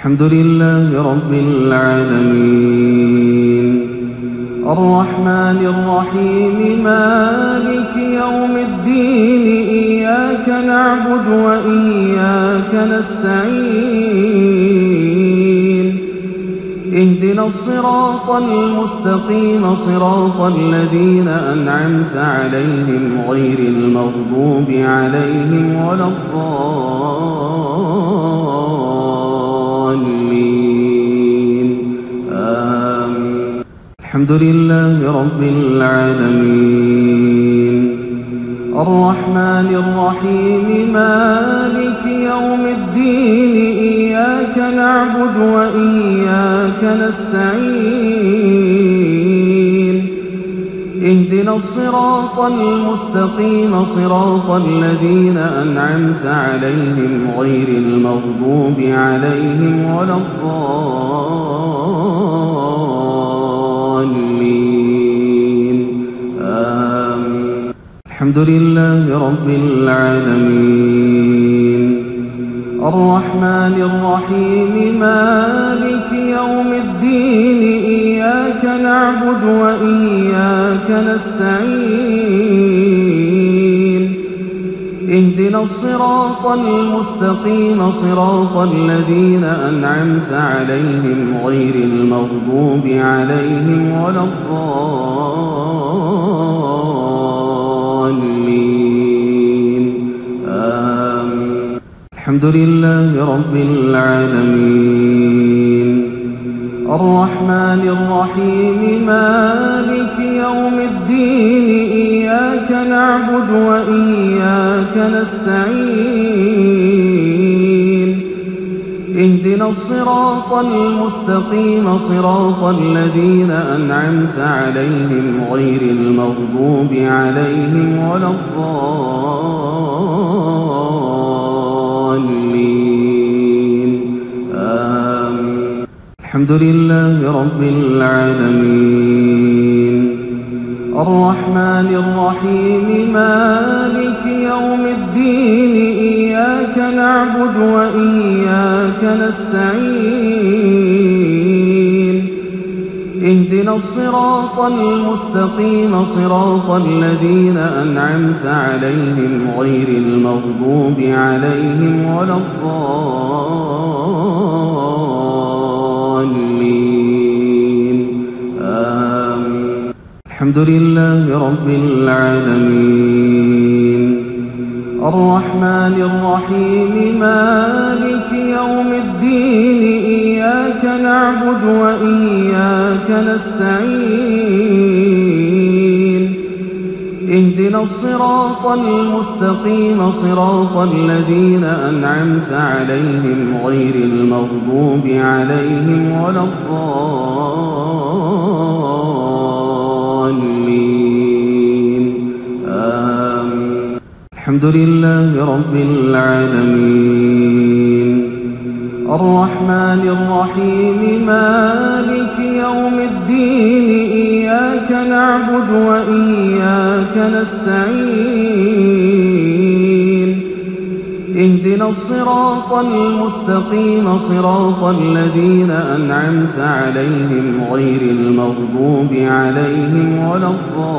الحمد لله رب العالمين الرحمن الرحيم مالك يوم الدين إياك نعبد وإياك نستعين اهدنا الصراط المستقيم صراط الذين أنعمت عليهم غير المغضوب عليهم ولا الضالين آمين. الحمد لله رب العالمين الرحمن الرحيم مالك يوم الدين إياك نعبد وإياك نستعين اهدنا الصراط المستقيم صراط الذين أنعمت عليهم غير المغضوب عليهم ولا الضالين آمين. الحمد لله رب العالمين الرحمن الرحيم مالك يوم الدين إياك نعبد وإياك نستعين اهدنا الصراط المستقيم صراط الذين أنعمت عليهم غير المغضوب عليهم ولا الضالين آمين. الحمد لله رب العالمين الرحمن الرحيم مالك يوم الدين إياك نعبد وإياك نستعين اهدنا الصراط المستقيم صراط الذين أنعمت عليهم غير المغضوب عليهم ولا الضالين آمين. الحمد لله رب العالمين الرحمن الرحيم مالك يوم الدين إياك نعبد وإياك نستعين اهدنا الصراط المستقيم صراط الذين أنعمت عليهم غير المغضوب عليهم ولا الضالين آمين. الحمد لله رب العالمين الرحمن الرحيم مالك يوم الدين إياك نعبد وإياك نستعين اهدنا الصراط المستقيم صراط الذين أنعمت عليهم غير المغضوب عليهم ولا الضالين آمين. الحمد لله رب العالمين الرحمن الرحيم مالك يوم الدين إياك نعبد وإياك نستعين اهدنا الصراط المستقيم صراط الذين أنعمت عليهم غير المغضوب عليهم ولا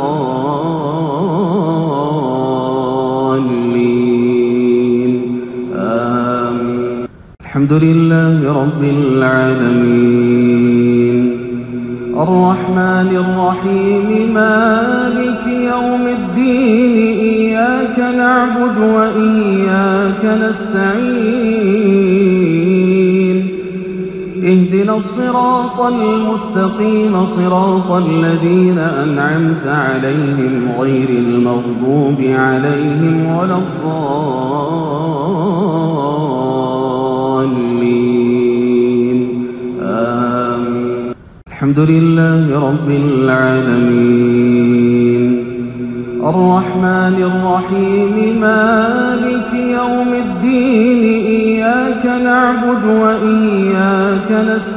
الضالين آمين. الحمد لله رب العالمين الرحمن الرحيم مالك يوم الدين إياك نعبد وإياك نستعين اهدنا الصراط المستقيم صراط الذين أنعمت عليهم غير المغضوب عليهم ولا الضالين آمين. الحمد لله رب العالمين الرحمن الرحيم مالك يوم الدين إياك نعبد وإياك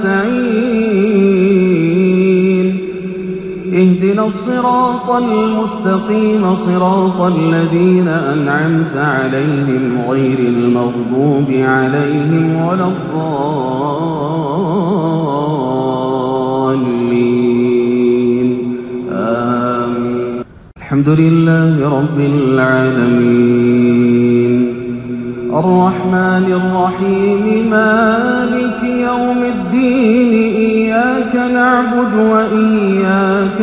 نستعين اهدنا الصراط المستقيم صراط الذين أنعمت عليهم غير المغضوب عليهم ولا الضالين الحمد لله رب العالمين الرحمن الرحيم مالك يوم الدين إياك نعبد وإياك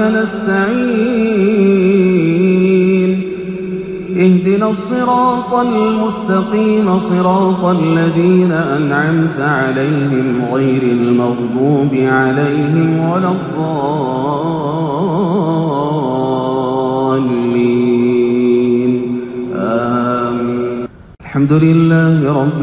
نستعين اهدنا الصراط المستقيم صراط الذين أنعمت عليهم غير المغضوب عليهم ولا الضالين آمين الحمد لله رب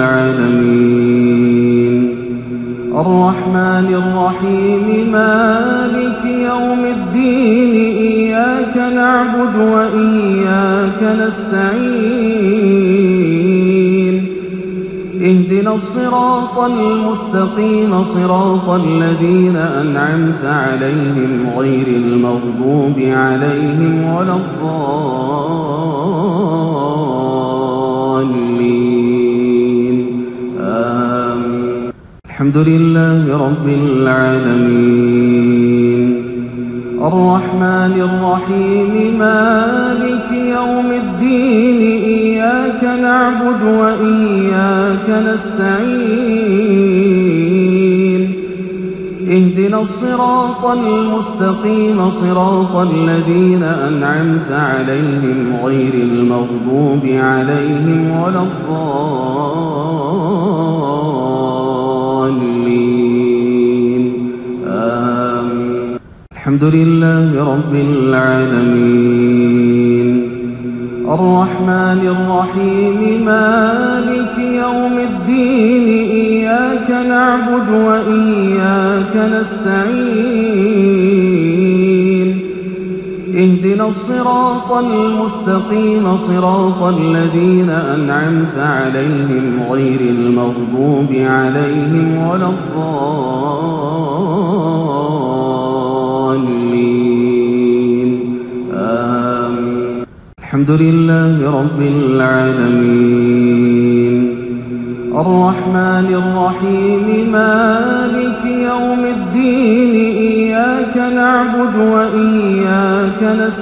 العالمين الرحمن الرحيم مالك يوم الدين إياك نعبد وإياك نستعين اهدنا الصراط المستقيم صراط الذين أنعمت عليهم غير المغضوب عليهم ولا الضالين آمين الحمد لله رب العالمين الرحمن الرحيم مالك يوم الدين إياك نعبد وإياك نستعين اهدنا الصراط المستقيم صراط الذين أنعمت عليهم غير المغضوب عليهم ولا الضالين آمين الحمد لله رب العالمين الرحمن الرحيم مالك يوم الدين إياك نعبد وإياك نستعين اهدنا الصراط المستقيم صراط الذين أنعمت عليهم غير المغضوب عليهم ولا الضالين آمين الحمد لله رب العالمين الرحمن الرحيم مالك يوم الدين إياك نعبد وإياك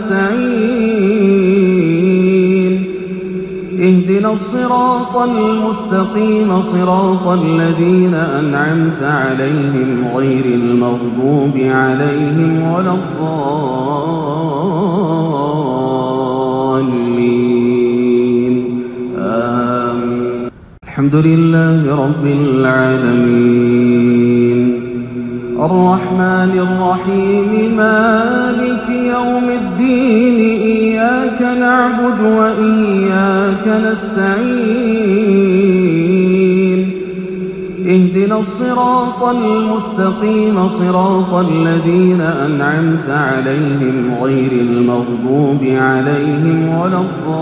نستعين اهدنا الصراط المستقيم صراط الذين أنعمت عليهم غير المغضوب عليهم ولا الضالين آمين الحمد لله رب العالمين الرحمن الرحيم مالك يوم الدين إياك نعبد وإياك نستعين اهدنا الصراط المستقيم صراط الذين أنعمت عليهم غير المغضوب عليهم ولا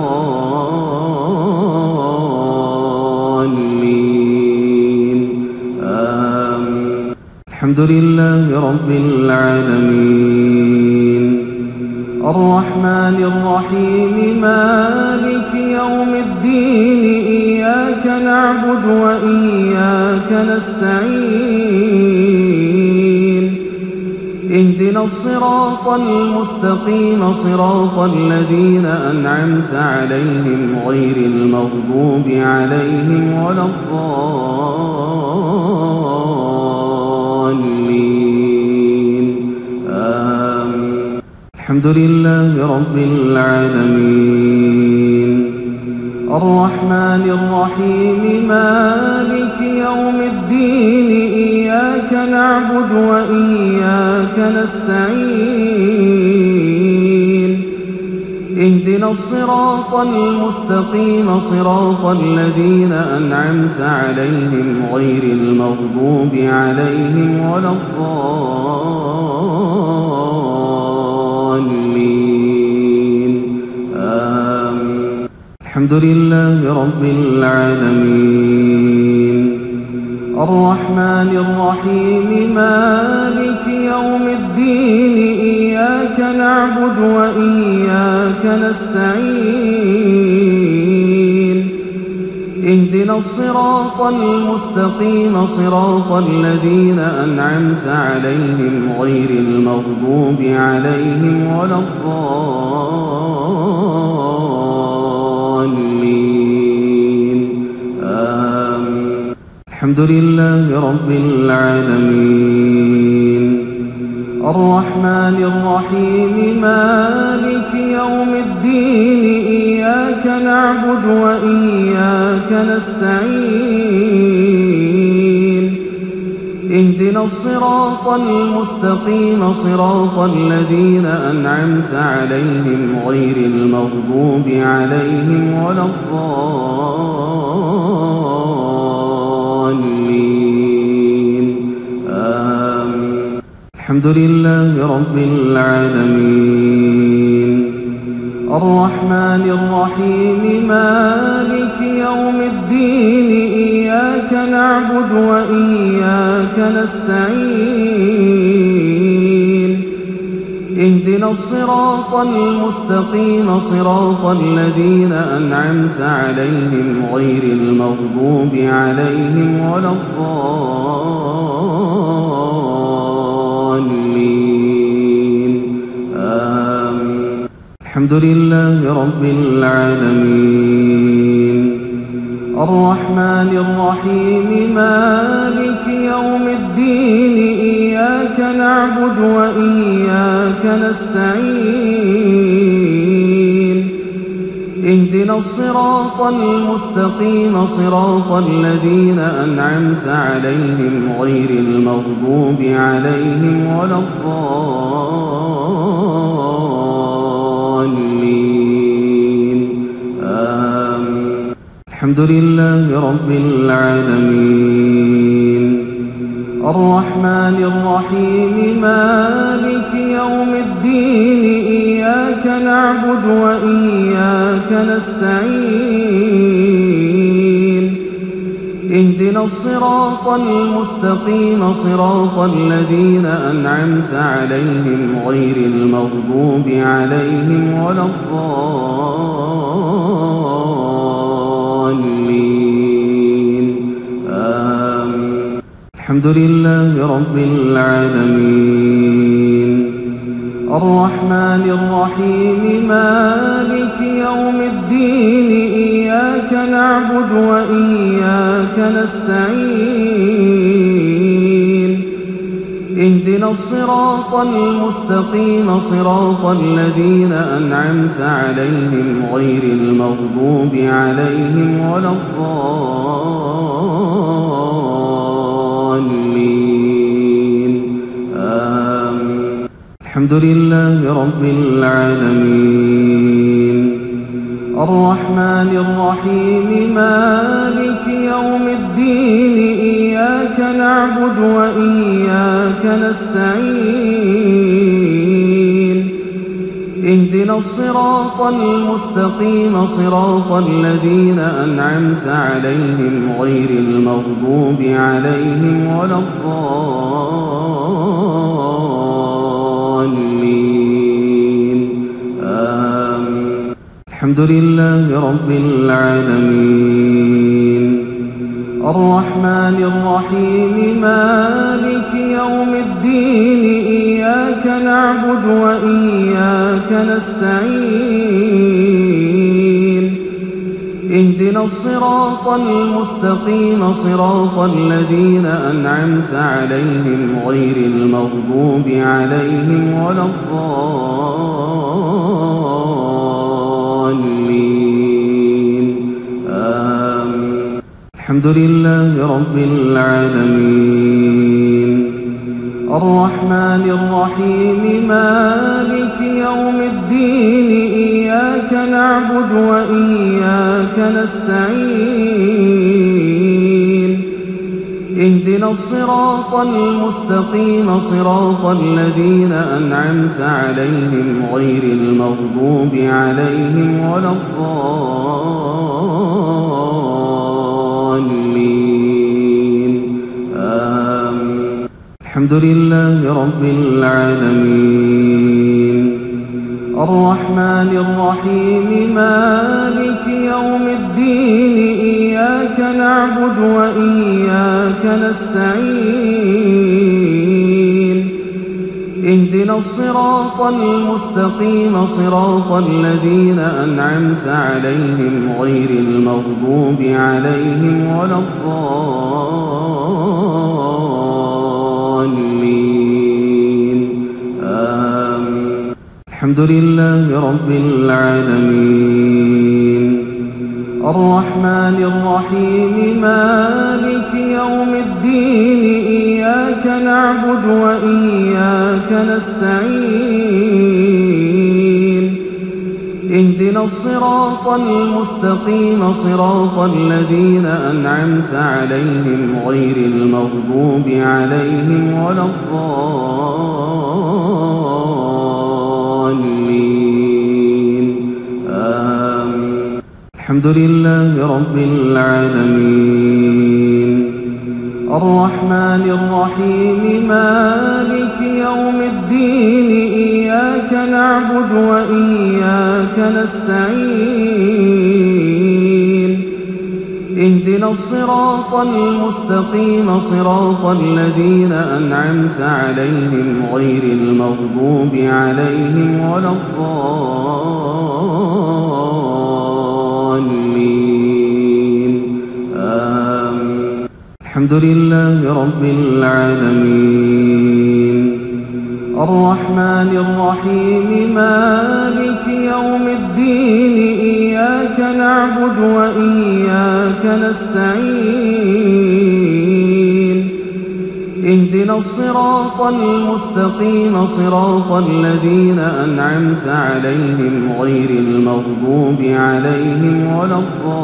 الضالين آمين الحمد لله رب العالمين الرحمن الرحيم مالك يوم الدين إياك نعبد وإياك نستعين اهدنا الصراط المستقيم صراط الذين أنعمت عليهم غير المغضوب عليهم ولا الضالين آمين الحمد لله رب العالمين الرحمن الرحيم مالك يوم الدين إياك نعبد وإياك نستعين اهدنا الصراط المستقيم صراط الذين أنعمت عليهم غير المغضوب عليهم ولا الضالين آمين الحمد لله رب العالمين الرحمن الرحيم مالك يوم الدين إياك نعبد وإياك نستعين اهدنا الصراط المستقيم صراط الذين أنعمت عليهم غير المغضوب عليهم ولا الضالين آمين. الحمد لله رب العالمين الرحمن الرحيم مالك يوم الدين إياك نعبد وإياك نستعين اهدنا الصراط المستقيم صراط الذين أنعمت عليهم غير المغضوب عليهم ولا الضالين آمين. الحمد لله رب العالمين الرحمن الرحيم مالك يوم الدين إياك نعبد وإياك نستعين اهدنا الصراط المستقيم صراط الذين أنعمت عليهم غير المغضوب عليهم ولا الضالين آمين. الحمد لله رب العالمين الرحمن الرحيم مالك يوم الدين إياك نعبد وإياك نستعين اهدنا الصراط المستقيم صراط الذين أنعمت عليهم غير المغضوب عليهم ولا الضالين آمين. الحمد لله رب العالمين الرحمن الرحيم مالك يوم الدين إياك نعبد وإياك نستعين اهدنا الصراط المستقيم صراط الذين أنعمت عليهم غير المغضوب عليهم ولا الضالين آمين. الحمد لله رب العالمين الرحمن الرحيم مالك يوم الدين إياك نعبد وإياك نستعين اهدنا الصراط المستقيم صراط الذين أنعمت عليهم غير المغضوب عليهم ولا الضالين آمين. الحمد لله رب العالمين الرحمن الرحيم مالك يوم الدين إياك نعبد وإياك نستعين اهدنا الصراط المستقيم صراط الذين أنعمت عليهم غير المغضوب عليهم ولا الضالين آمين. الحمد لله رب العالمين الرحمن الرحيم مالك يوم الدين إياك نعبد وإياك نستعين اهدنا الصراط المستقيم صراط الذين أنعمت عليهم غير المغضوب عليهم ولا الضالين آمين. الحمد لله رب العالمين الرحمن الرحيم مالك يوم الدين إياك نعبد وإياك نستعين اهدنا الصراط المستقيم صراط الذين أنعمت عليهم غير المغضوب عليهم ولا الضالين آمين. الحمد لله رب العالمين الرحمن الرحيم مالك يوم الدين إياك نعبد وإياك نستعين اهدنا الصراط المستقيم صراط الذين أنعمت عليهم غير المغضوب عليهم ولا الضالين آمين. الحمد لله رب العالمين الرحمن الرحيم مالك يوم الدين إياك نعبد وإياك نستعين اهدنا الصراط المستقيم صراط الذين أنعمت عليهم غير المغضوب عليهم ولا الضالين آمين. الحمد لله رب العالمين الرحمن الرحيم مالك يوم الدين إياك نعبد وإياك نستعين اهدنا الصراط المستقيم صراط الذين أنعمت عليهم غير المغضوب عليهم ولا الضالين آمين. الحمد لله رب العالمين الرحمن الرحيم مالك يوم الدين إياك نعبد وإياك نستعين اهدنا الصراط المستقيم صراط الذين أنعمت عليهم غير المغضوب عليهم ولا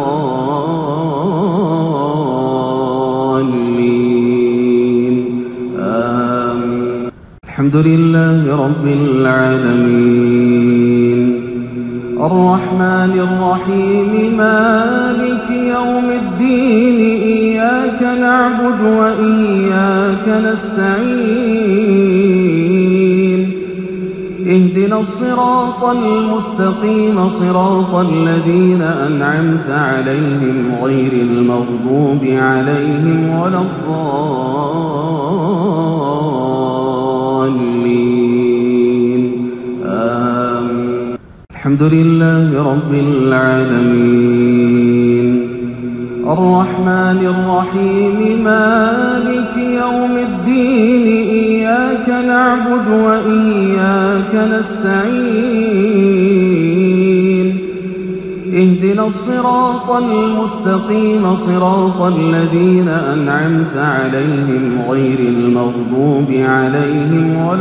الضالين آمين. الحمد لله رب العالمين الرحمن الرحيم مالك يوم الدين إياك نعبد وإياك نستعين اهدنا الصراط المستقيم صراط الذين أنعمت عليهم غير المغضوب عليهم ولا الضالين آمين. الحمد لله رب العالمين الرحمن الرحيم مالك يوم الدين إياك نعبد وإياك نستعين اهدنا الصراط المستقيم صراط الذين أنعمت عليهم غير المغضوب عليهم ولا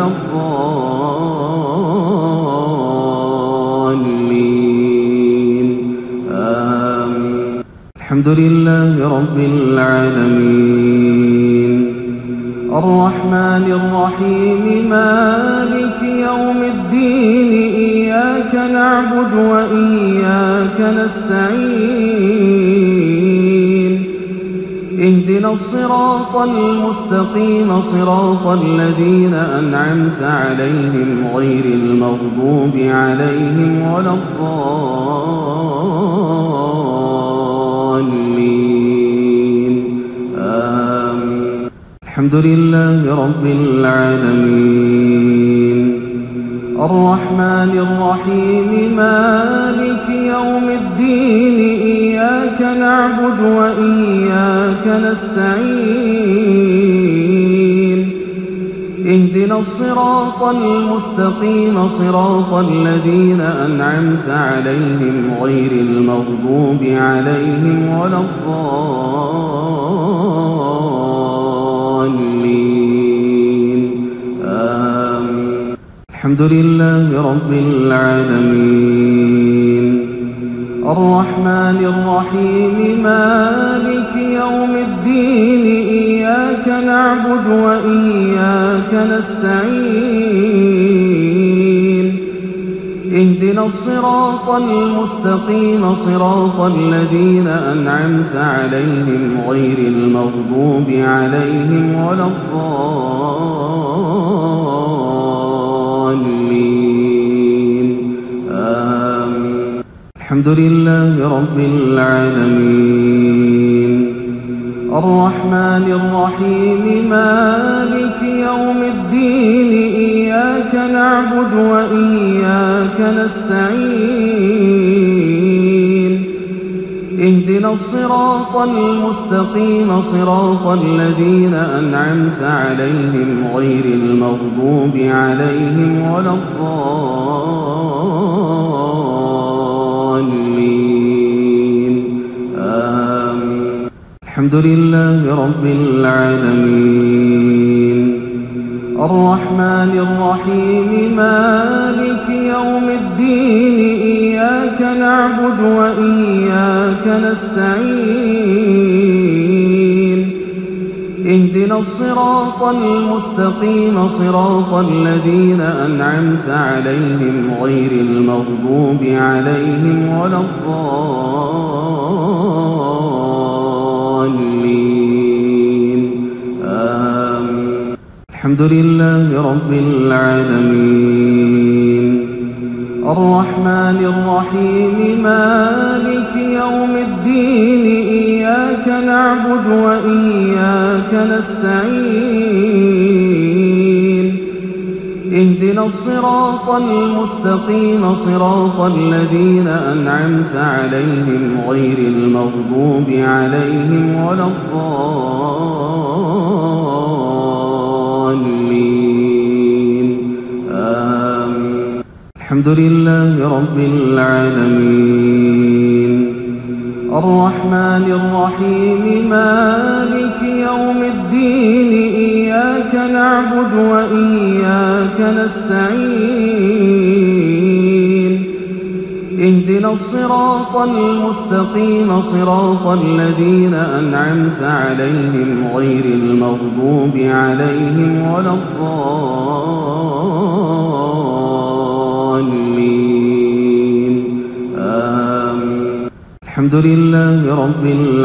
الضالين آمين. الحمد لله رب العالمين الرحمن الرحيم مالك يوم الدين إياك نعبد وإياك نستعين اهدنا الصراط المستقيم صراط الذين أنعمت عليهم غير المغضوب عليهم ولا الضالين آمين. الحمد لله رب العالمين الرحمن الرحيم مالك يوم الدين إياك نعبد وإياك نستعين اهدنا الصراط المستقيم صراط الذين أنعمت عليهم غير المغضوب عليهم ولا الضالين آمين. الحمد لله رب العالمين الرحمن الرحيم مالك يوم الدين إياك نعبد وإياك نستعين اهدنا الصراط المستقيم صراط الذين أنعمت عليهم غير المغضوب عليهم ولا الضالين الحمد لله رب العالمين الرحمن الرحيم مالك يوم الدين إياك نعبد وإياك نستعين اهدنا الصراط المستقيم صراط الذين أنعمت عليهم غير المغضوب عليهم ولا الضالين آمين. الحمد لله رب العالمين الرحمن الرحيم مالك يوم الدين إياك نعبد وإياك نستعين اهدنا الصراط المستقيم صراط الذين أنعمت عليهم غير المغضوب عليهم ولا الضالين آمين. الحمد لله رب العالمين الرحمن الرحيم مالك يوم الدين إياك نعبد وإياك نستعين اهدنا الصراط المستقيم صراط الذين أنعمت عليهم غير المغضوب عليهم ولا الضالين آمين. الحمد لله رب العالمين الرحمن الرحيم مالك يوم الدين إياك نعبد وإياك نستعين اهدنا الصراط المستقيم صراط الذين أنعمت عليهم غير المغضوب عليهم ولا الضالين آمين. الحمد لله رب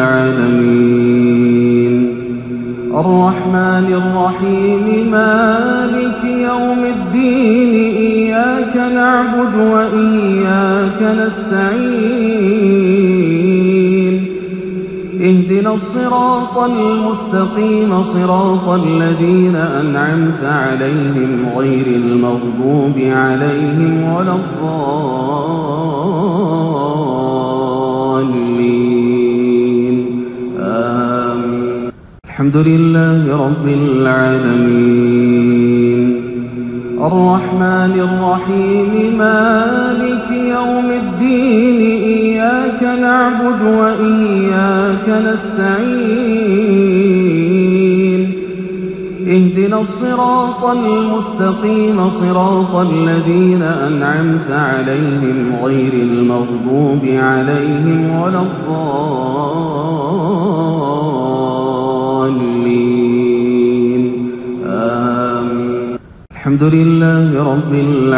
العالمين الرحمن الرحيم مالك يوم الدين إياك نعبد وإياك نستعين اهدنا الصراط المستقيم صراط الذين أنعمت عليهم غير المغضوب عليهم ولا الضالين آمين. الحمد لله رب العالمين الرحمن الرحيم مالك يوم الدين إياك نعبد وإياك نستعين اهدنا الصراط المستقيم صراط الذين أنعمت عليهم غير المغضوب عليهم ولا الضالين آمين. الحمد لله رب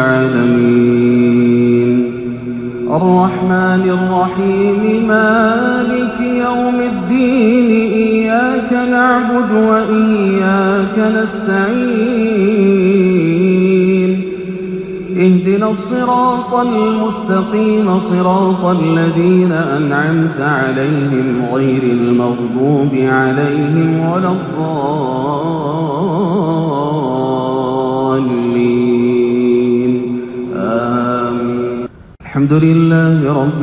العالمين الرحمن الرحيم مالك يوم الدين إياك نعبد وإياك نستعين اهدنا الصراط المستقيم صراط الذين أنعمت عليهم غير المغضوب عليهم ولا الضالين آمين. الحمد لله رب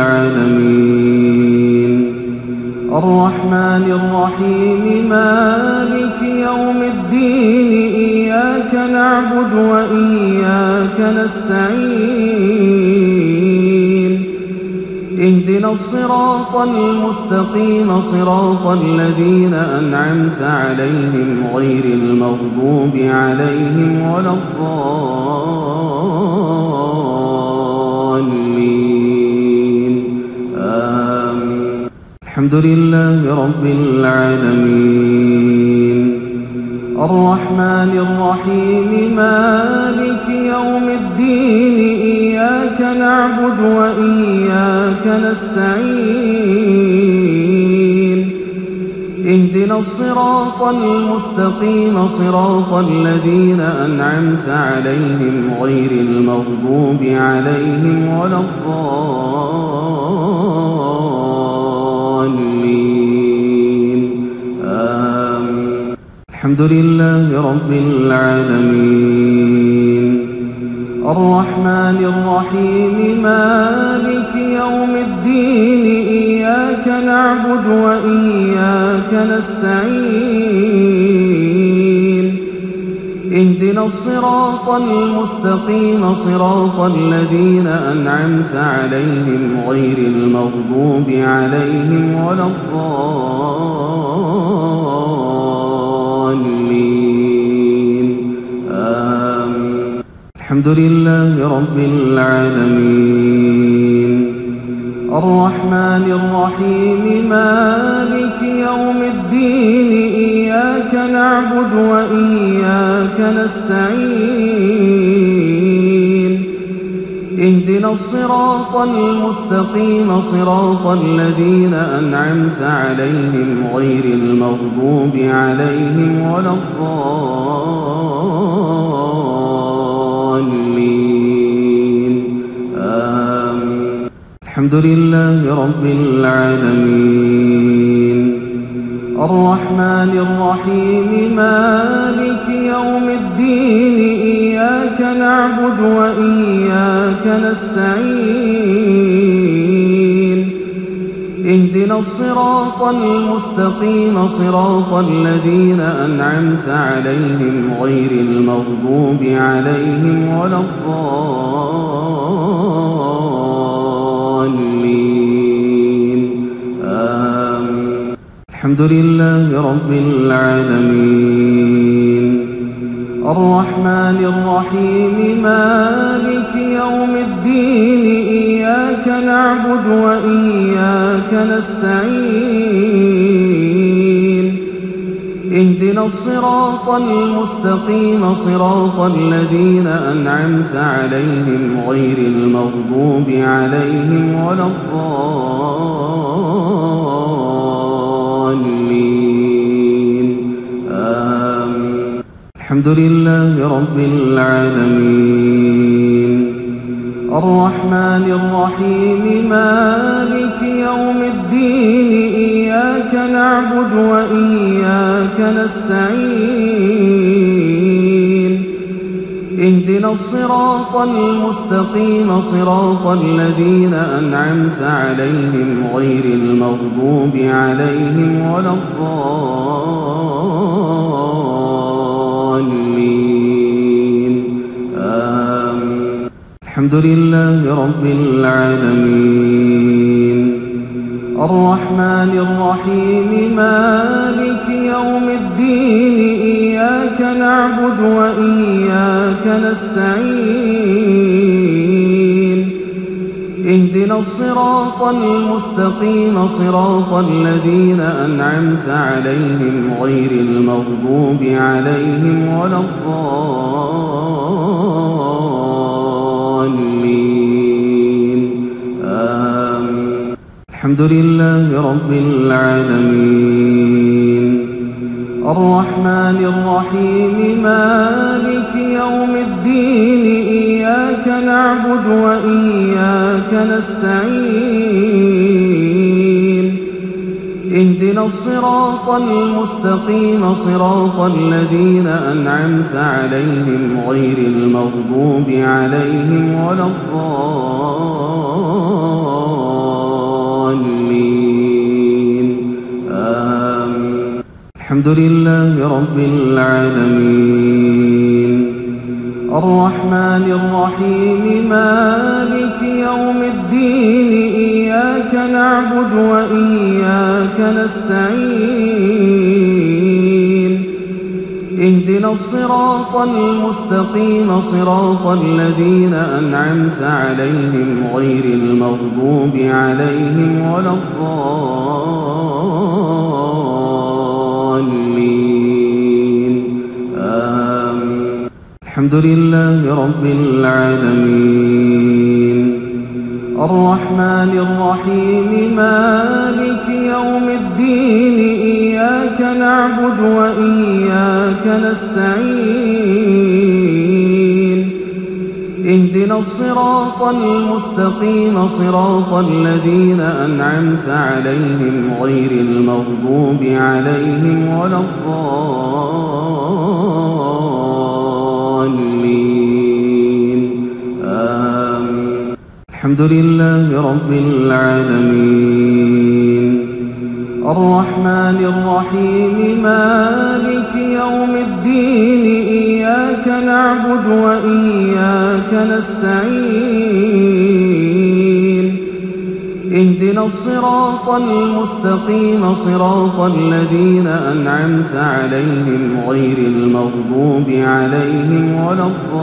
العالمين الرحمن الرحيم مالك يوم الدين إياك نعبد وإياك نستعين اهدنا الصراط المستقيم صراط الذين أنعمت عليهم غير المغضوب عليهم ولا الضالين آمين. الحمد لله رب العالمين الرحمن الرحيم مالك يوم الدين إياك نعبد وإياك نستعين اهدنا الصراط المستقيم صراط الذين أنعمت عليهم غير المغضوب عليهم ولا الضالين آمين. الحمد لله رب العالمين الرحمن الرحيم مالك يوم الدين إياك نعبد وإياك نستعين اهدنا الصراط المستقيم صراط الذين أنعمت عليهم غير المغضوب عليهم ولا الضالين آمين. الحمد لله رب العالمين الرحمن الرحيم مالك يوم الدين إياك نعبد وإياك نستعين اهدنا الصراط المستقيم صراط الذين أنعمت عليهم غير المغضوب عليهم ولا الضالين آمين. الحمد لله رب العالمين الرحمن الرحيم مالك يوم الدين إياك نعبد وإياك نستعين اهدنا الصراط المستقيم صراط الذين أنعمت عليهم غير المغضوب عليهم ولا الضالين آمين. الحمد لله رب العالمين الرحمن الرحيم مالك يوم الدين إياك نعبد وإياك نستعين اهدنا الصراط المستقيم صراط الذين أنعمت عليهم غير المغضوب عليهم ولا الضالين آمين. الحمد لله رب العالمين الرحمن الرحيم مالك يوم الدين إياك نعبد وإياك نستعين اهدنا الصراط المستقيم صراط الذين أنعمت عليهم غير المغضوب عليهم ولا الضالين آمين. الحمد لله رب العالمين الرحمن الرحيم مالك يوم الدين إياك نعبد وإياك نستعين اهدنا الصراط المستقيم صراط الذين أنعمت عليهم غير المغضوب عليهم ولا الضالين آمين. الحمد لله رب العالمين الرحمن الرحيم مالك يوم الدين إياك نعبد وإياك نستعين اهدنا الصراط المستقيم صراط الذين أنعمت عليهم غير المغضوب عليهم ولا الضالين آمين. الحمد لله رب العالمين الرحمن الرحيم مالك يوم الدين إياك نعبد وإياك نستعين اهدنا الصراط المستقيم صراط الذين أنعمت عليهم غير المغضوب عليهم ولا الضالين آمين. الحمد لله رب العالمين الرحمن الرحيم مالك يوم الدين إياك نعبد وإياك نستعين اهدنا الصراط المستقيم صراط الذين أنعمت عليهم غير المغضوب عليهم ولا الضالين آمين. الحمد لله رب العالمين الرحمن الرحيم مالك يوم الدين إياك نعبد وإياك نستعين اهدنا الصراط المستقيم صراط الذين أنعمت عليهم غير المغضوب عليهم ولا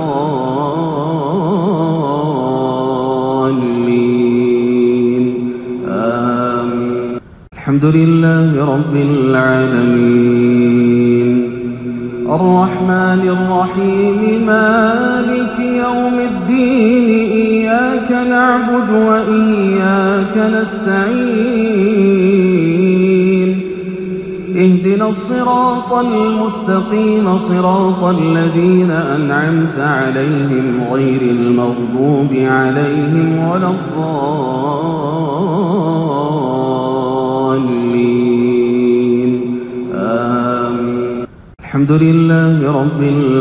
الضالين آمين. الحمد لله رب العالمين الرحمن الرحيم مالك يوم الدين إياك نعبد وإياك نستعين اهدنا الصراط المستقيم صراط الذين أنعمت عليهم غير المغضوب عليهم ولا الضالين آمين. الحمد لله رب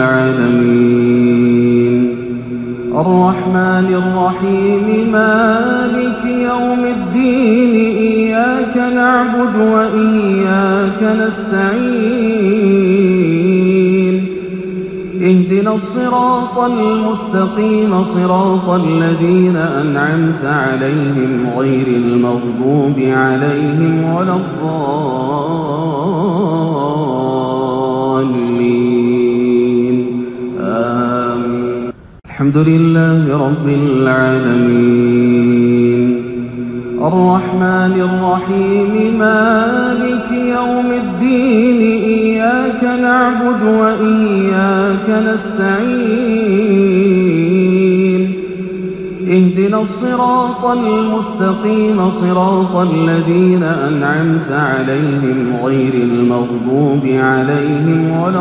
العالمين الرحمن الرحيم مالك يوم الدين إياك نعبد وإياك نستعين اهدنا الصراط المستقيم صراط الذين أنعمت عليهم غير المغضوب عليهم ولا الضالين آمين. الحمد لله رب العالمين الرحمن الرحيم مالك يوم الدين إياك نعبد وإياك نستعين اهدنا الصراط المستقيم صراط الذين أنعمت عليهم غير المغضوب عليهم ولا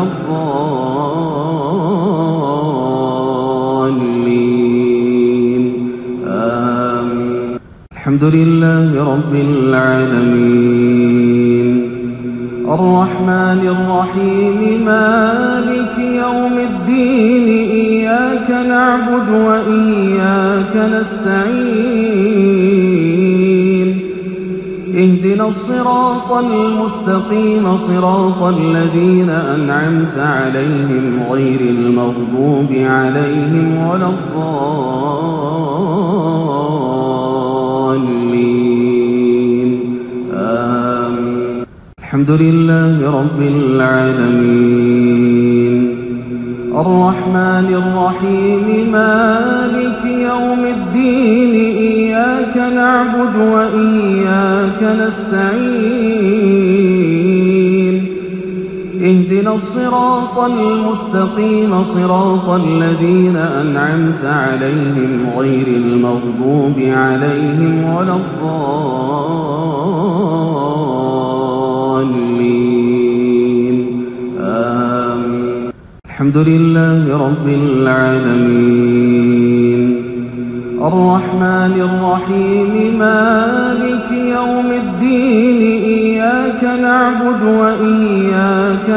الضالين آمين. الحمد لله رب العالمين الرحمن الرحيم مالك يوم الدين إياك نعبد وإياك نستعين اهدنا الصراط المستقيم صراط الذين أنعمت عليهم غير المغضوب عليهم ولا الضالين آمين. الحمد لله رب العالمين الرحمن الرحيم مالك يوم الدين إياك نعبد وإياك نستعين اهدنا الصراط المستقيم صراط الذين أنعمت عليهم غير المغضوب عليهم ولا الضالين آمين. الحمد لله رب العالمين الرحمن الرحيم مالك يوم الدين إياك نعبد وإياك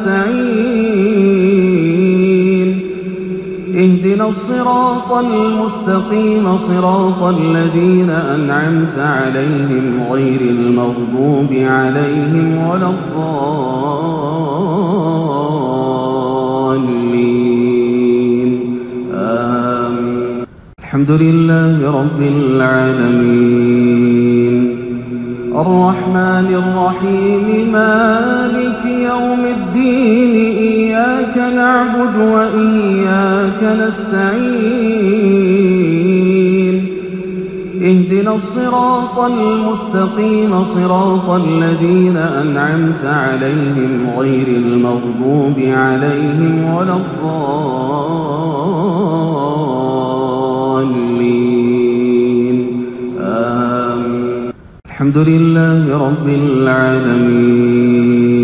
نستعين اهدنا الصراط المستقيم صراط الذين أنعمت عليهم غير المغضوب عليهم ولا الضالين آمين. الحمد لله رب العالمين الرحمن الرحيم مالك يوم الدين إياك نعبد وإياك نستعين اهدنا الصراط المستقيم صراط الذين أنعمت عليهم غير المغضوب عليهم ولا الضالين آمين. الحمد لله رب العالمين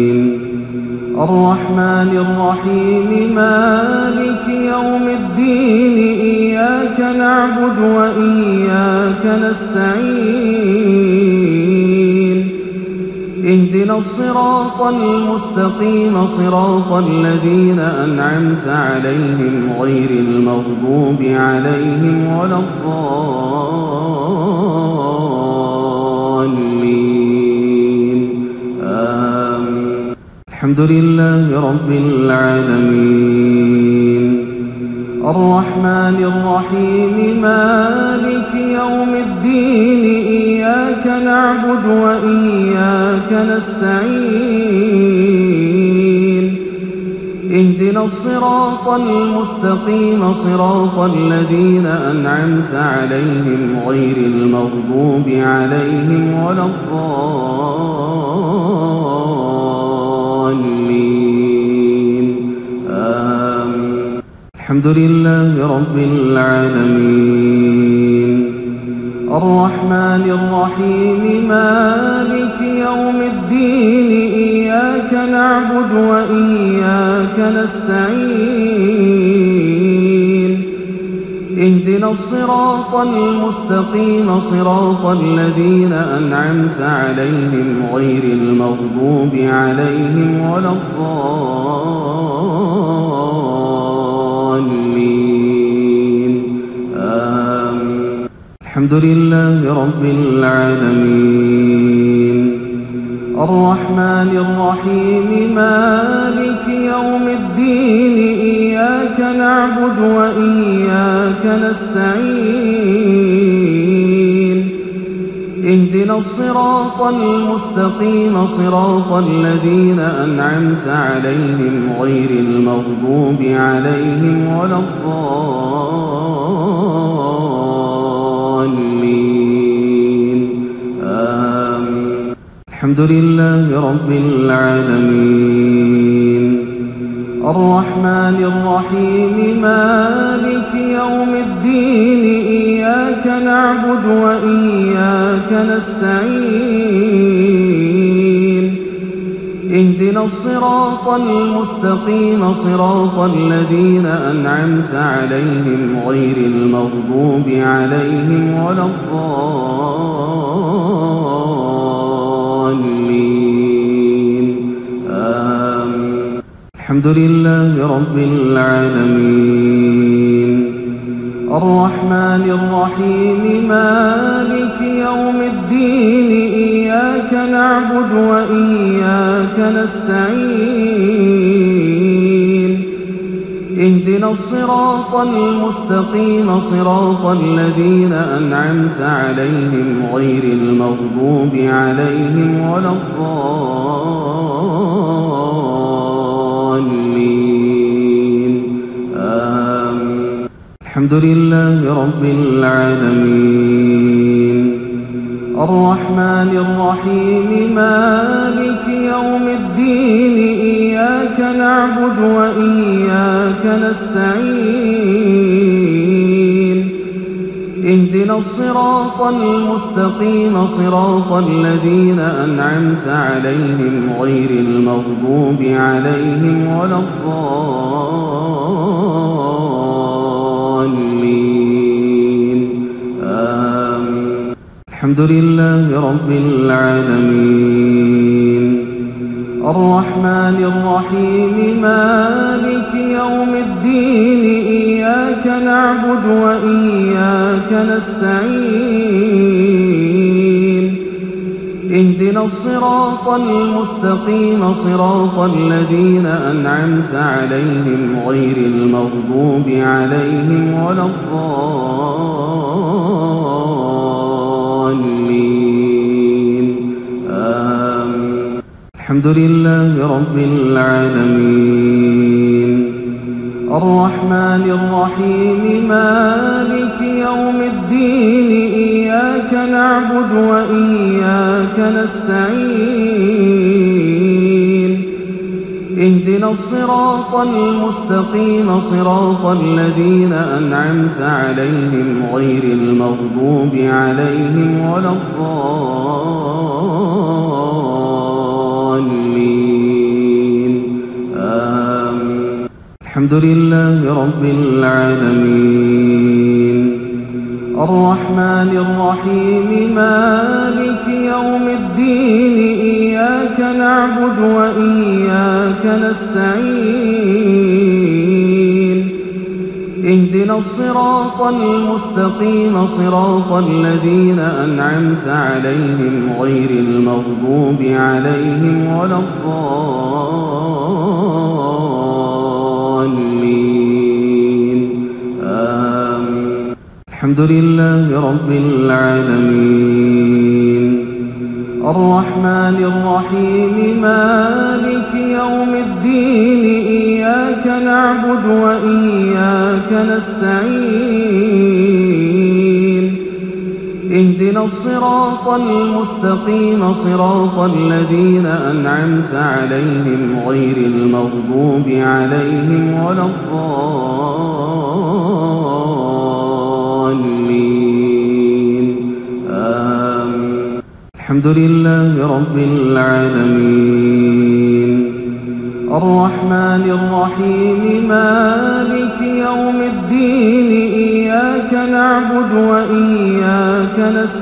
الرحمن الرحيم مالك يوم الدين إياك نعبد وإياك نستعين اهدنا الصراط المستقيم صراط الذين أنعمت عليهم غير المغضوب عليهم ولا الضالين آمين. الحمد لله رب العالمين الرحمن الرحيم مالك يوم الدين إياك نعبد وإياك نستعين اهدنا الصراط المستقيم صراط الذين أنعمت عليهم غير المغضوب عليهم ولا الضالين آمين. الحمد لله رب العالمين الرحمن الرحيم مالك يوم الدين إياك نعبد وإياك نستعين اهدنا الصراط المستقيم صراط الذين أنعمت عليهم غير المغضوب عليهم ولا الضالين آمين. الحمد لله رب العالمين الرحمن الرحيم مالك يوم الدين إياك نعبد وإياك نستعين اهدنا الصراط المستقيم صراط الذين أنعمت عليهم غير المغضوب عليهم ولا الضالين آمين. الحمد لله رب العالمين الرحمن الرحيم مالك يوم الدين إياك نعبد وإياك نستعين اهدنا الصراط المستقيم صراط الذين أنعمت عليهم غير المغضوب عليهم ولا الضالين آمين. الحمد لله رب العالمين الرحمن الرحيم مالك يوم الدين إياك نعبد وإياك نستعين اهدنا الصراط المستقيم صراط الذين أنعمت عليهم غير المغضوب عليهم ولا الضالين آمين. الحمد لله رب العالمين الرحمن الرحيم مالك يوم الدين إياك نعبد وإياك نستعين اهدنا الصراط المستقيم صراط الذين أنعمت عليهم غير المغضوب عليهم ولا الضالين آمين. الحمد لله رب العالمين الرحمن الرحيم مالك يوم الدين إياك نعبد وإياك نستعين اهدنا الصراط المستقيم صراط الذين أنعمت عليهم غير المغضوب عليهم ولا الضالين آمين. الحمد لله رب العالمين الرحمن الرحيم مالك يوم الدين إياك نعبد وإياك نستعين اهدنا الصراط المستقيم صراط الذين أنعمت عليهم غير المغضوب عليهم ولا الضالين الحمد لله رب العالمين الرحمن الرحيم مالك يوم الدين إياك نعبد وإياك نستعين اهدنا الصراط المستقيم صراط الذين أنعمت عليهم غير المغضوب عليهم ولا الضالين آمين الحمد لله رب العالمين الرحمن الرحيم مالك يوم الدين إياك نعبد وإياك نستعين اهدنا الصراط المستقيم صراط الذين أنعمت عليهم غير المغضوب عليهم ولا الضالين آمين الحمد لله رب العالمين الرحمن الرحيم مالك يوم الدين إياك نعبد وإياك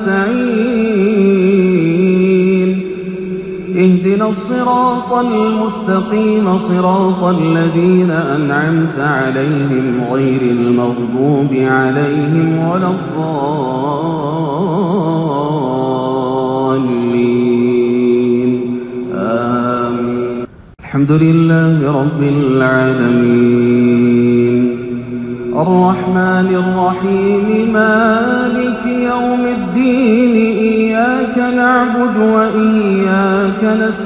نستعين اهدنا الصراط المستقيم صراط الذين أنعمت عليهم غير المغضوب عليهم ولا الضالين آمين الحمد لله رب العالمين الرحمن الرحيم مالك يوم الدين إياك نعبد وإياك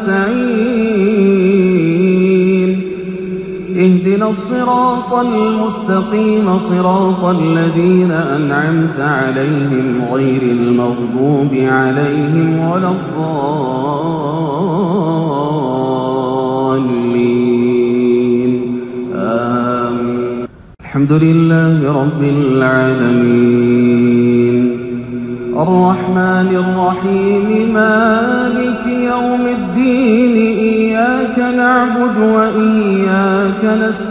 نستعين اهدنا الصراط المستقيم صراط الذين أنعمت عليهم غير المغضوب عليهم ولا الضالين آمين الحمد لله رب العالمين الرحمن الرحيم مالك يوم الدين إياك نعبد وإياك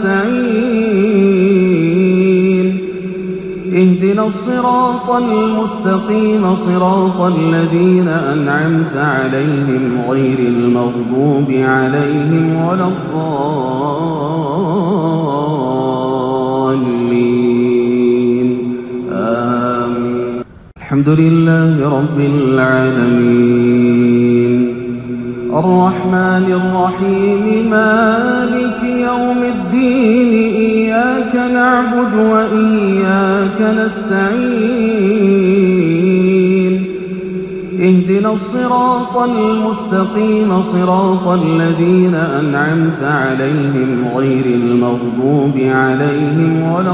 نستعين اهدنا الصراط المستقيم صراط الذين أنعمت عليهم غير المغضوب عليهم ولا الضالين آمين الحمد لله رب العالمين الرحمن الرحيم مالك يوم الدين إياك نعبد وإياك نستعين اهدنا الصراط المستقيم صراط الذين أنعمت عليهم غير المغضوب عليهم ولا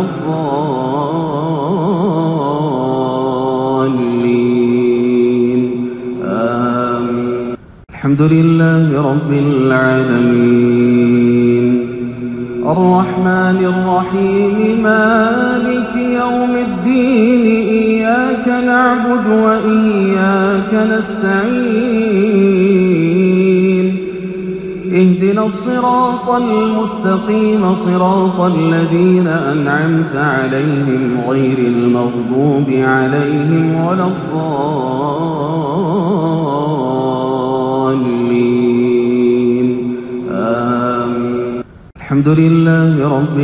الضالين آمين الحمد لله رب العالمين الرحمن الرحيم مالك يوم الدين إياك نعبد وإياك نستعين اهدنا الصراط المستقيم صراط الذين أنعمت عليهم غير المغضوب عليهم ولا الضالين آمين الحمد لله رب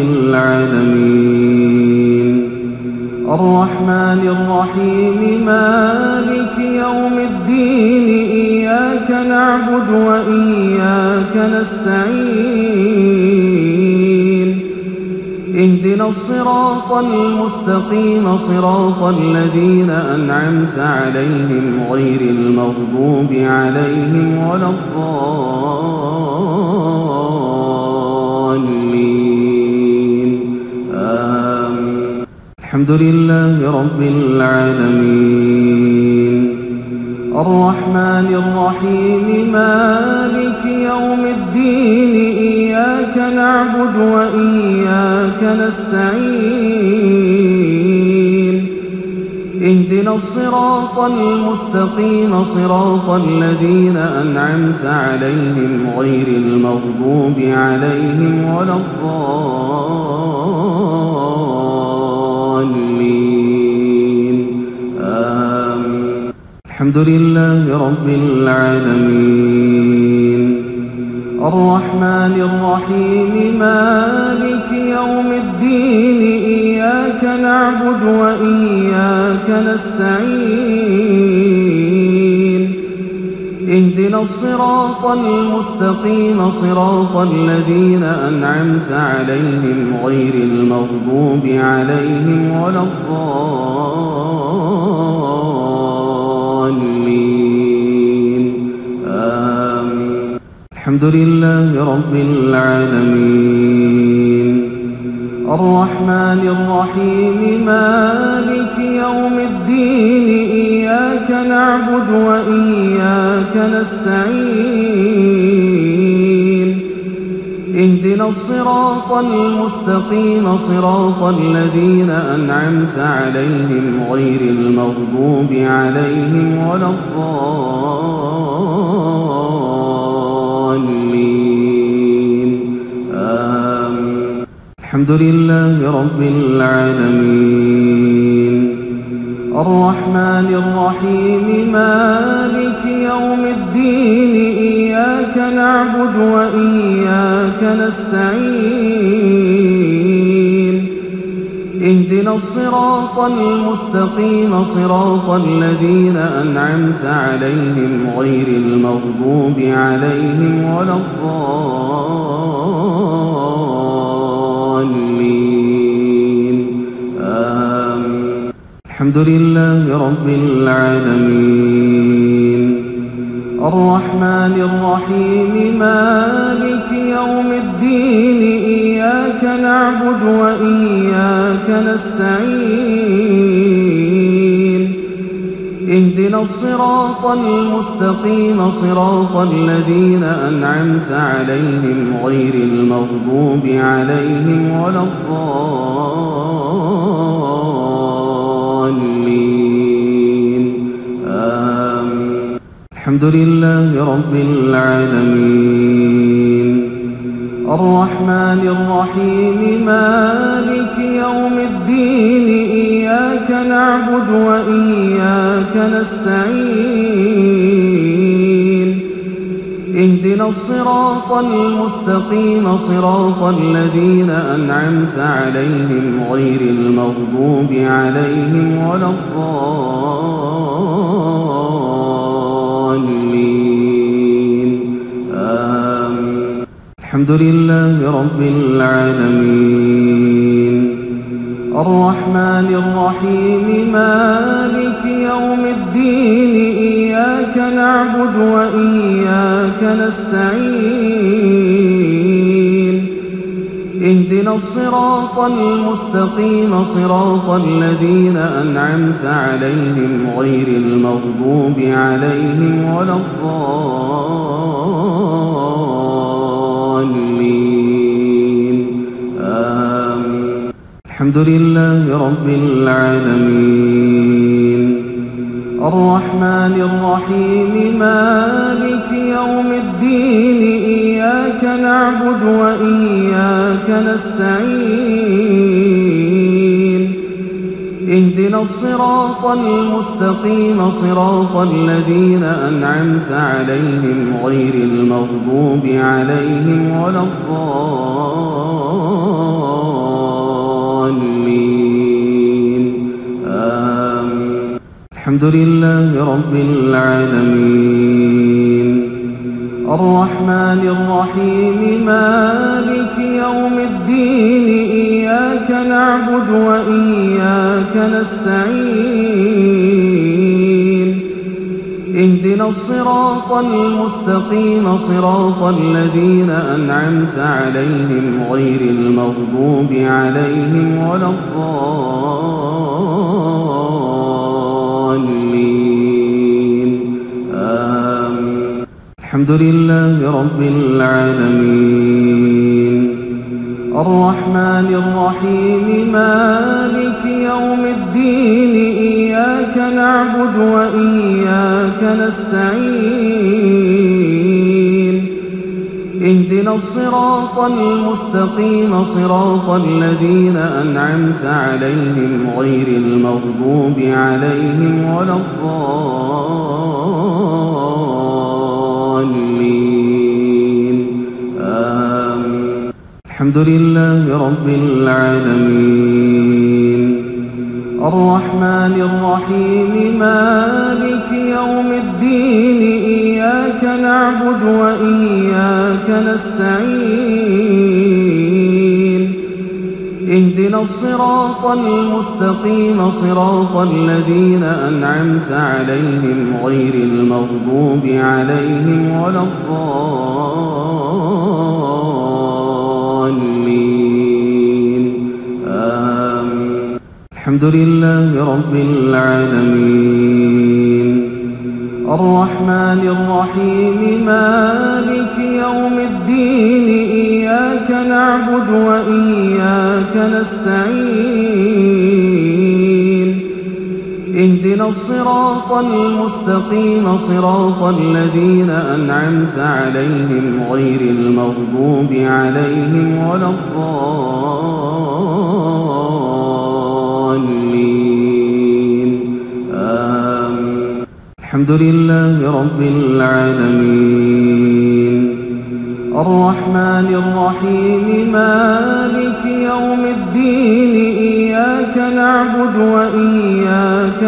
العالمين الرحمن الرحيم مالك يوم الدين إياك نعبد وإياك نستعين اهدنا الصراط المستقيم صراط الذين أنعمت عليهم غير المغضوب عليهم ولا الضالين آمين الحمد لله رب العالمين الرحمن الرحيم مالك يوم الدين إياك نعبد وإياك نستعين اهدنا الصراط المستقيم صراط الذين أنعمت عليهم غير المغضوب عليهم ولا الضالين الحمد لله رب العالمين الرحمن الرحيم مالك يوم الدين إياك نعبد وإياك نستعين اهدنا الصراط المستقيم صراط الذين أنعمت عليهم غير المغضوب عليهم ولا الضالين آمين الحمد لله رب العالمين الرحمن الرحيم مالك يوم الدين إياك نعبد وإياك نستعين اهدنا الصراط المستقيم صراط الذين أنعمت عليهم غير المغضوب عليهم ولا الضالين آمين الحمد لله رب العالمين الرحمن الرحيم مالك يوم الدين إياك نعبد وإياك نستعين اهدنا الصراط المستقيم صراط الذين أنعمت عليهم غير المغضوب عليهم ولا الضالين آمين الحمد لله رب العالمين الرحمن الرحيم مالك يوم الدين إياك نعبد وإياك نستعين اهدنا الصراط المستقيم صراط الذين أنعمت عليهم غير المغضوب عليهم ولا الضالين آمين الحمد لله رب العالمين الرحمن الرحيم مالك يوم الدين إياك نعبد وإياك نستعين اهدنا الصراط المستقيم صراط الذين أنعمت عليهم غير المغضوب عليهم ولا الضالين آمين الحمد لله رب العالمين الرحمن الرحيم مالك يوم الدين إياك نعبد وإياك نستعين اهدنا الصراط المستقيم صراط الذين أنعمت عليهم غير المغضوب عليهم ولا الضالين آمين الحمد لله رب العالمين الرحمن الرحيم مالك يوم الدين إياك نعبد وإياك نستعين اهدنا الصراط المستقيم صراط الذين أنعمت عليهم غير المغضوب عليهم ولا الضالين آمين الحمد لله رب العالمين الرحمن الرحيم مالك يوم الدين إياك نعبد وإياك نستعين اهدنا الصراط المستقيم صراط الذين أنعمت عليهم غير المغضوب عليهم ولا الضالين آمين الحمد لله رب العالمين الرحمن الرحيم مالك يوم الدين إياك نعبد وإياك نستعين اهدنا الصراط المستقيم صراط الذين أنعمت عليهم غير المغضوب عليهم ولا الضالين آمين. الحمد لله رب العالمين الرحمن الرحيم مالك يوم الدين إياك نعبد وإياك نستعين اهدنا الصراط المستقيم صراط الذين أنعمت عليهم غير المغضوب عليهم ولا الضالين آمين. الحمد لله رب العالمين الرحمن الرحيم مالك يوم الدين إياك نعبد وإياك نستعين اهدنا الصراط المستقيم صراط الذين أنعمت عليهم غير المغضوب عليهم ولا الضالين آمين. الحمد لله رب العالمين الرحمن الرحيم مالك يوم الدين إياك نعبد وإياك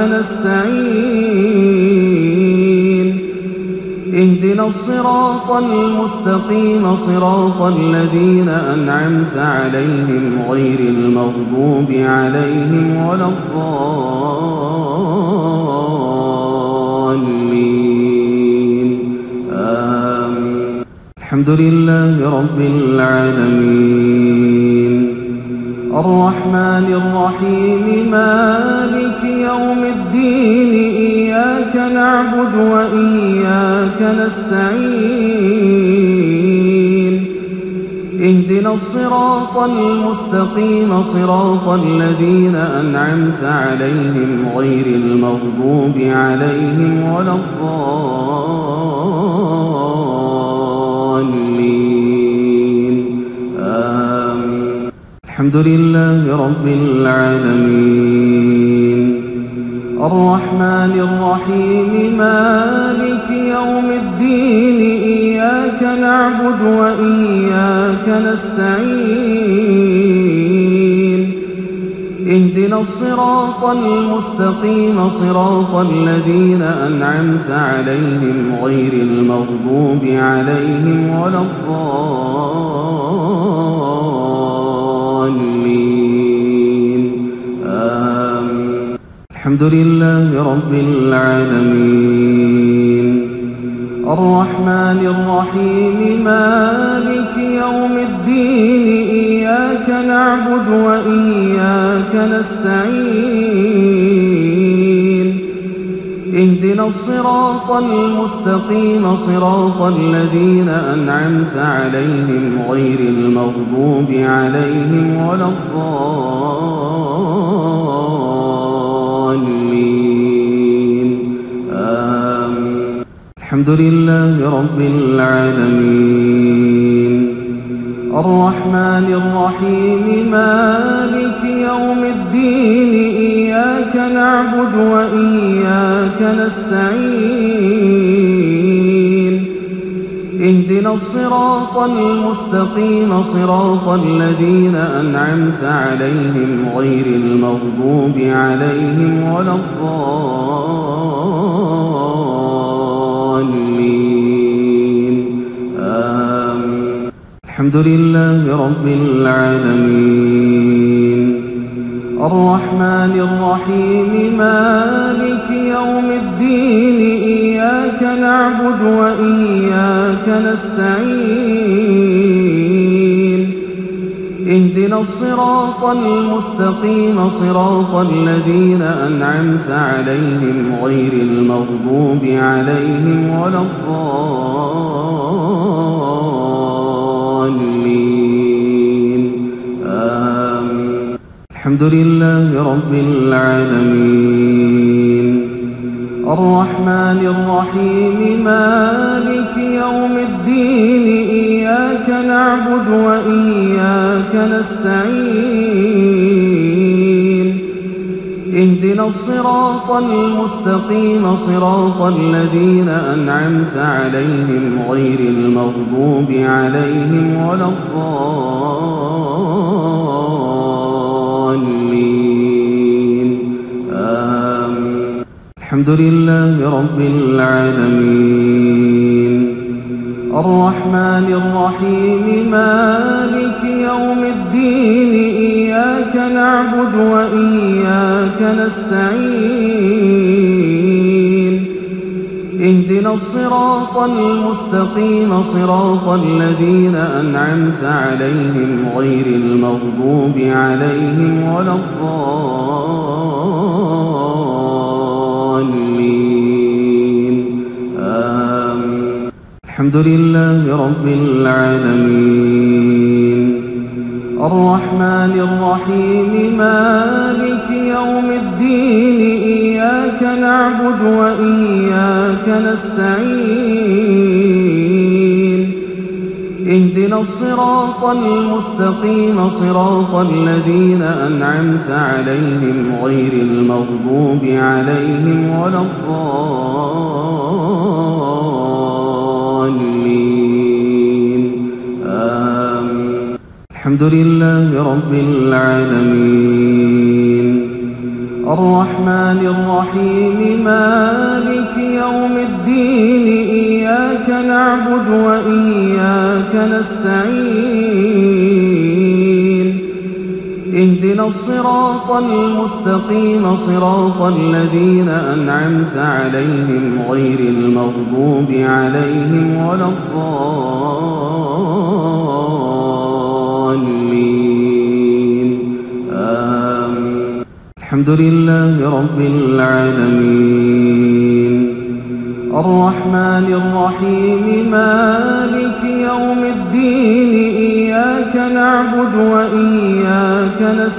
نستعين اهدنا الصراط المستقيم صراط الذين أنعمت عليهم غير المغضوب عليهم ولا الضالين آمين. الحمد لله رب العالمين الرحمن الرحيم مالك يوم الدين إياك نعبد وإياك نستعين اهدنا الصراط المستقيم صراط الذين أنعمت عليهم غير المغضوب عليهم ولا الضالين آمين. الحمد لله رب العالمين الرحمن الرحيم مالك يوم الدين إياك نعبد وإياك نستعين اهدنا الصراط المستقيم صراط الذين أنعمت عليهم غير المغضوب عليهم ولا الضالين آمين. الحمد لله رب العالمين الرحمن الرحيم مالك يوم الدين إياك نعبد وإياك نستعين اهدنا الصراط المستقيم صراط الذين أنعمت عليهم غير المغضوب عليهم ولا الضالين آمين. الحمد لله رب العالمين الرحمن الرحيم مالك يوم الدين إياك نعبد وإياك نستعين اهدنا الصراط المستقيم صراط الذين أنعمت عليهم غير المغضوب عليهم ولا الضالين آمين. الحمد لله رب العالمين الرحمن الرحيم مالك يوم الدين إياك نعبد وإياك نستعين اهدنا الصراط المستقيم صراط الذين أنعمت عليهم غير المغضوب عليهم ولا الضالين آمين. الحمد لله رب العالمين الرحمن الرحيم مالك يوم الدين إياك نستعين اهدنا الصراط المستقيم صراط الذين أنعمت عليهم غير المغضوب عليهم ولا الضالين آمين. الحمد لله رب العالمين الرحمن الرحيم مالك يوم الدين إياك نعبد وإياك نستعين اهدنا الصراط المستقيم صراط الذين أنعمت عليهم غير المغضوب عليهم ولا الضالين آمين. الحمد لله رب العالمين الرحمن الرحيم مالك يوم الدين إياك نعبد وإياك نستعين اهدنا الصراط المستقيم صراط الذين أنعمت عليهم غير المغضوب عليهم ولا الضالين آمين. الحمد لله رب العالمين الرحمن الرحيم مالك يوم الدين إياك نعبد وإياك نستعين اهدنا الصراط المستقيم صراط الذين أنعمت عليهم غير المغضوب عليهم ولا الضالين آمين. الحمد لله رب العالمين الرحمن الرحيم مالك يوم الدين إياك نعبد وإياك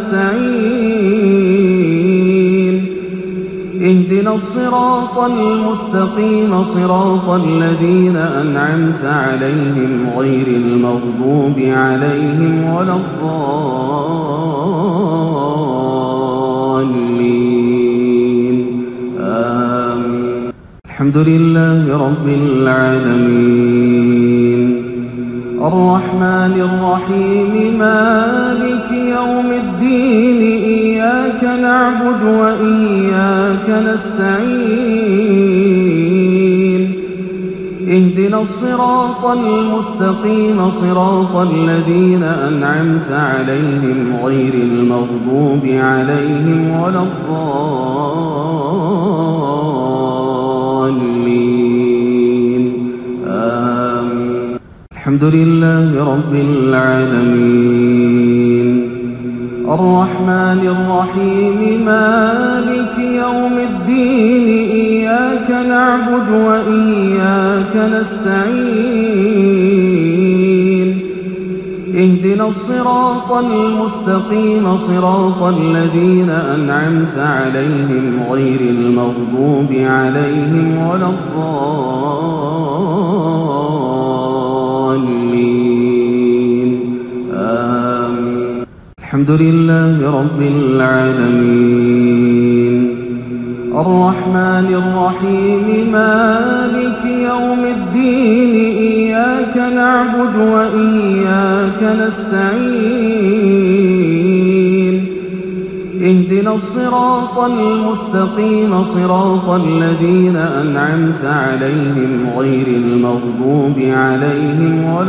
نستعين اهدنا الصراط المستقيم صراط الذين أنعمت عليهم غير المغضوب عليهم ولا الضالين آمين. الحمد لله رب العالمين الرحمن الرحيم مالك يوم الدين إياك نعبد وإياك نستعين اهدنا الصراط المستقيم صراط الذين أنعمت عليهم غير المغضوب عليهم ولا الضالين آمين. الحمد لله رب العالمين الرحمن الرحيم مالك يوم الدين إياك نعبد وإياك نستعين اهدنا الصراط المستقيم صراط الذين أنعمت عليهم غير المغضوب عليهم ولا الضالين آمين. الحمد لله رب العالمين الرحمن الرحيم مالك يوم الدين إياك نعبد وإياك نستعين اهدنا الصراط المستقيم صراط الذين أنعمت عليهم غير المغضوب عليهم ولا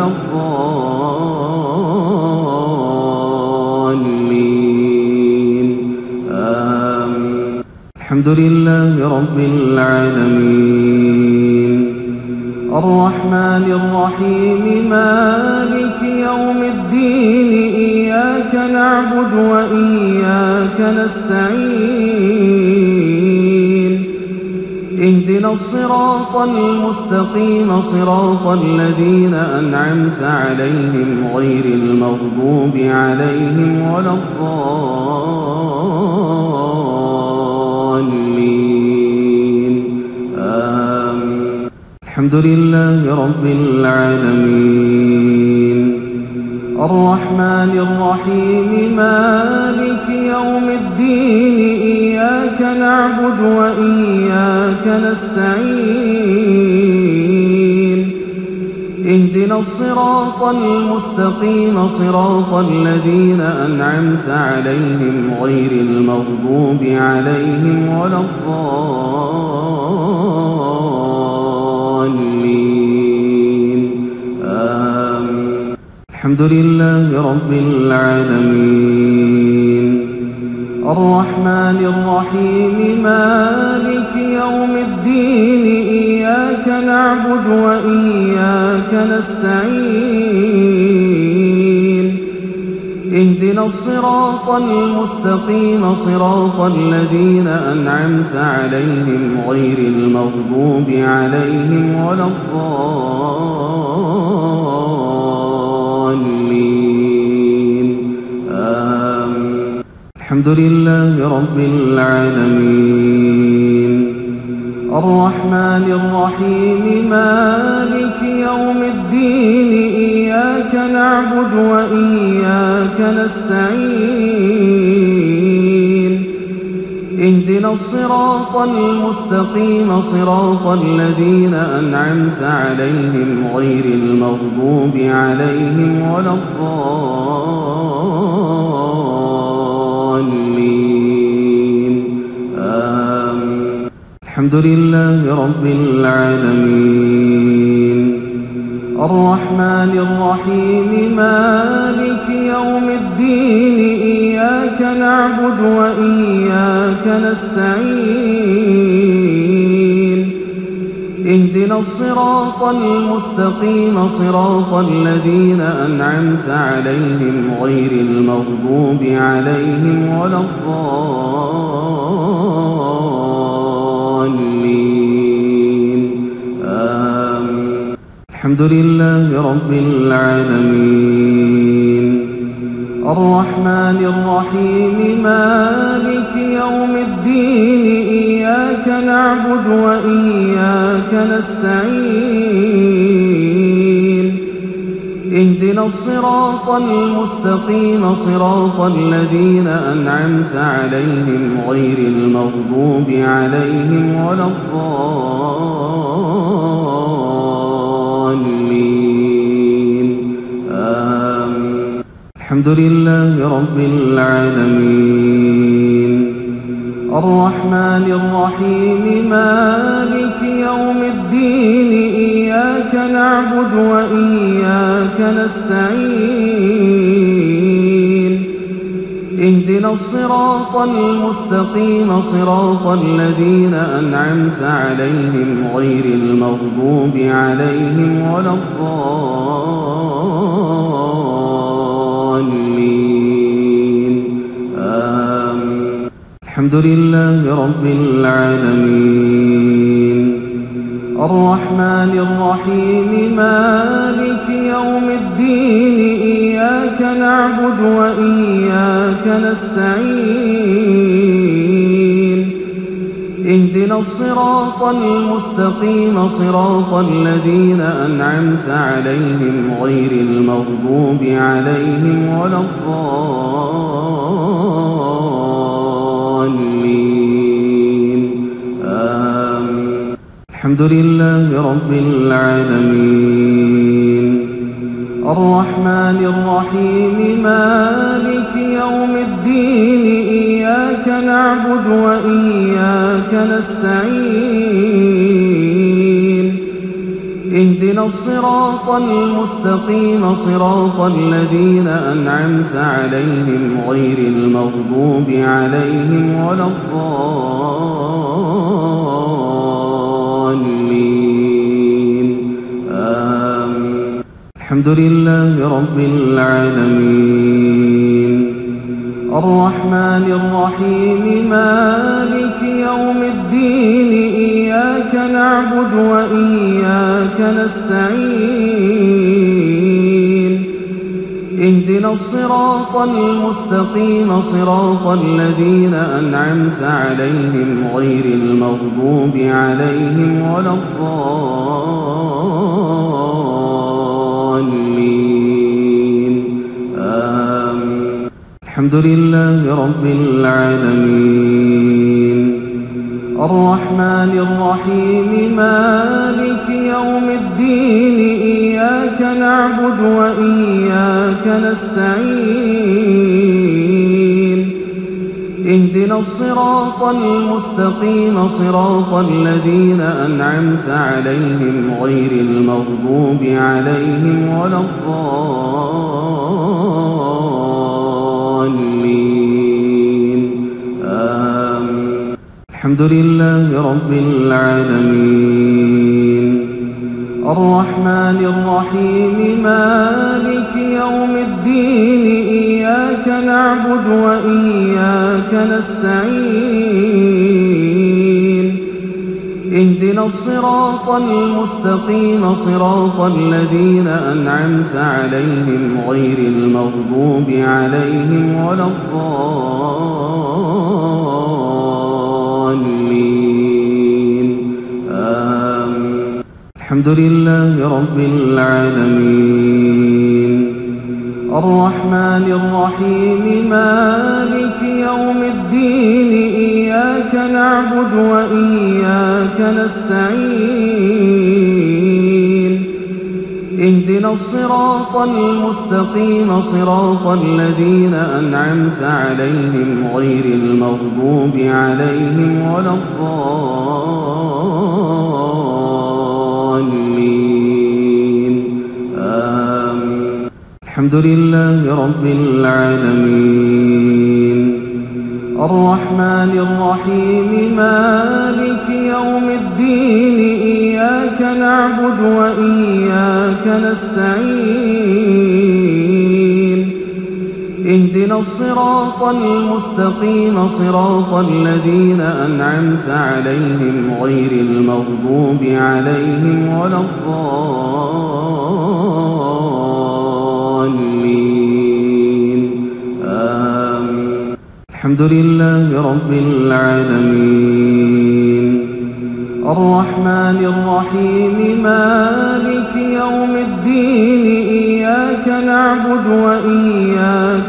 الضالين آمين. الحمد لله رب العالمين الرحمن الرحيم مالك يوم الدين إياك نعبد وإياك نستعين اهدنا الصراط المستقيم صراط الذين أنعمت عليهم غير المغضوب عليهم ولا الضالين آمين. الحمد لله رب العالمين الرحمن الرحيم مالك يوم الدين إياك نعبد وإياك نستعين اهدنا الصراط المستقيم صراط الذين أنعمت عليهم غير المغضوب عليهم ولا الضالين آمين. الحمد لله رب العالمين الرحمن الرحيم مالك يوم الدين إياك نعبد وإياك نستعين اهدنا الصراط المستقيم صراط الذين أنعمت عليهم غير المغضوب عليهم ولا الضالين آمين. الحمد لله رب العالمين الرحمن الرحيم مالك يوم الدين إياك نعبد وإياك نستعين اهدنا الصراط المستقيم صراط الذين أنعمت عليهم غير المغضوب عليهم ولا الضالين آمين. الحمد لله رب العالمين الرحمن الرحيم مالك يوم الدين إياك نعبد وإياك نستعين اهدنا الصراط المستقيم صراط الذين أنعمت عليهم غير المغضوب عليهم ولا الضالين آمين. الحمد لله رب العالمين الرحمن الرحيم مالك يوم الدين إياك نعبد وإياك نستعين اهدنا الصراط المستقيم صراط الذين أنعمت عليهم غير المغضوب عليهم ولا الضالين آمين. الحمد لله رب العالمين الرحمن الرحيم مالك يوم الدين إياك نعبد وإياك نستعين اهدنا الصراط المستقيم صراط الذين أنعمت عليهم غير المغضوب عليهم ولا الضالين آمين. الحمد لله رب العالمين الرحمن الرحيم مالك يوم الدين إياك نعبد وإياك نستعين اهدنا الصراط المستقيم صراط الذين أنعمت عليهم غير المغضوب عليهم ولا الضالين آمين. الحمد لله رب العالمين الرحمن الرحيم مالك يوم الدين إياك نعبد وإياك نستعين اهدنا الصراط المستقيم صراط الذين أنعمت عليهم غير المغضوب عليهم ولا الضالين آمين. الحمد لله رب العالمين الرحمن الرحيم مالك يوم الدين إياك نعبد وإياك نستعين اهدنا الصراط المستقيم صراط الذين أنعمت عليهم غير المغضوب عليهم ولا الضالين الحمد لله رب العالمين الرحمن الرحيم مالك يوم الدين إياك نعبد وإياك نستعين اهدنا الصراط المستقيم صراط الذين أنعمت عليهم غير المغضوب عليهم ولا الضالين آمين الحمد لله رب العالمين الرحمن الرحيم مالك يوم الدين إياك نعبد وإياك نستعين اهدنا الصراط المستقيم صراط الذين أنعمت عليهم غير المغضوب عليهم ولا الضالين آمين الحمد لله رب العالمين الرحمن الرحيم مالك يوم الدين إياك نعبد وإياك نستعين اهدنا الصراط المستقيم صراط الذين أنعمت عليهم غير المغضوب عليهم ولا الضالين آمين الحمد لله رب العالمين الرحمن الرحيم مالك يوم الدين إياك نعبد وإياك نستعين اهدنا الصراط المستقيم صراط الذين أنعمت عليهم غير المغضوب عليهم ولا الضالين آمين الحمد لله رب العالمين الرحمن الرحيم مالك يوم الدين إياك نعبد وإياك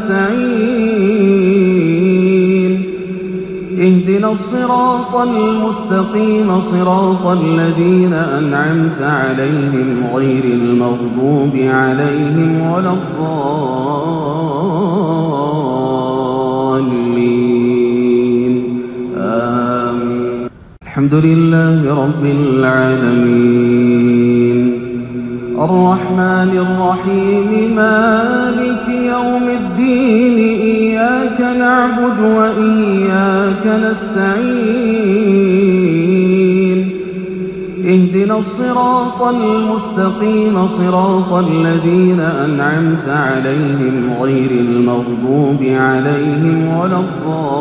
نستعين اهدنا الصراط المستقيم صراط الذين أنعمت عليهم غير المغضوب عليهم ولا الضالين آمين الحمد لله رب العالمين الرحمن الرحيم مالك يوم الدين إياك نعبد وإياك نستعين اهدنا الصراط المستقيم صراط الذين أنعمت عليهم غير المغضوب عليهم ولا الضالين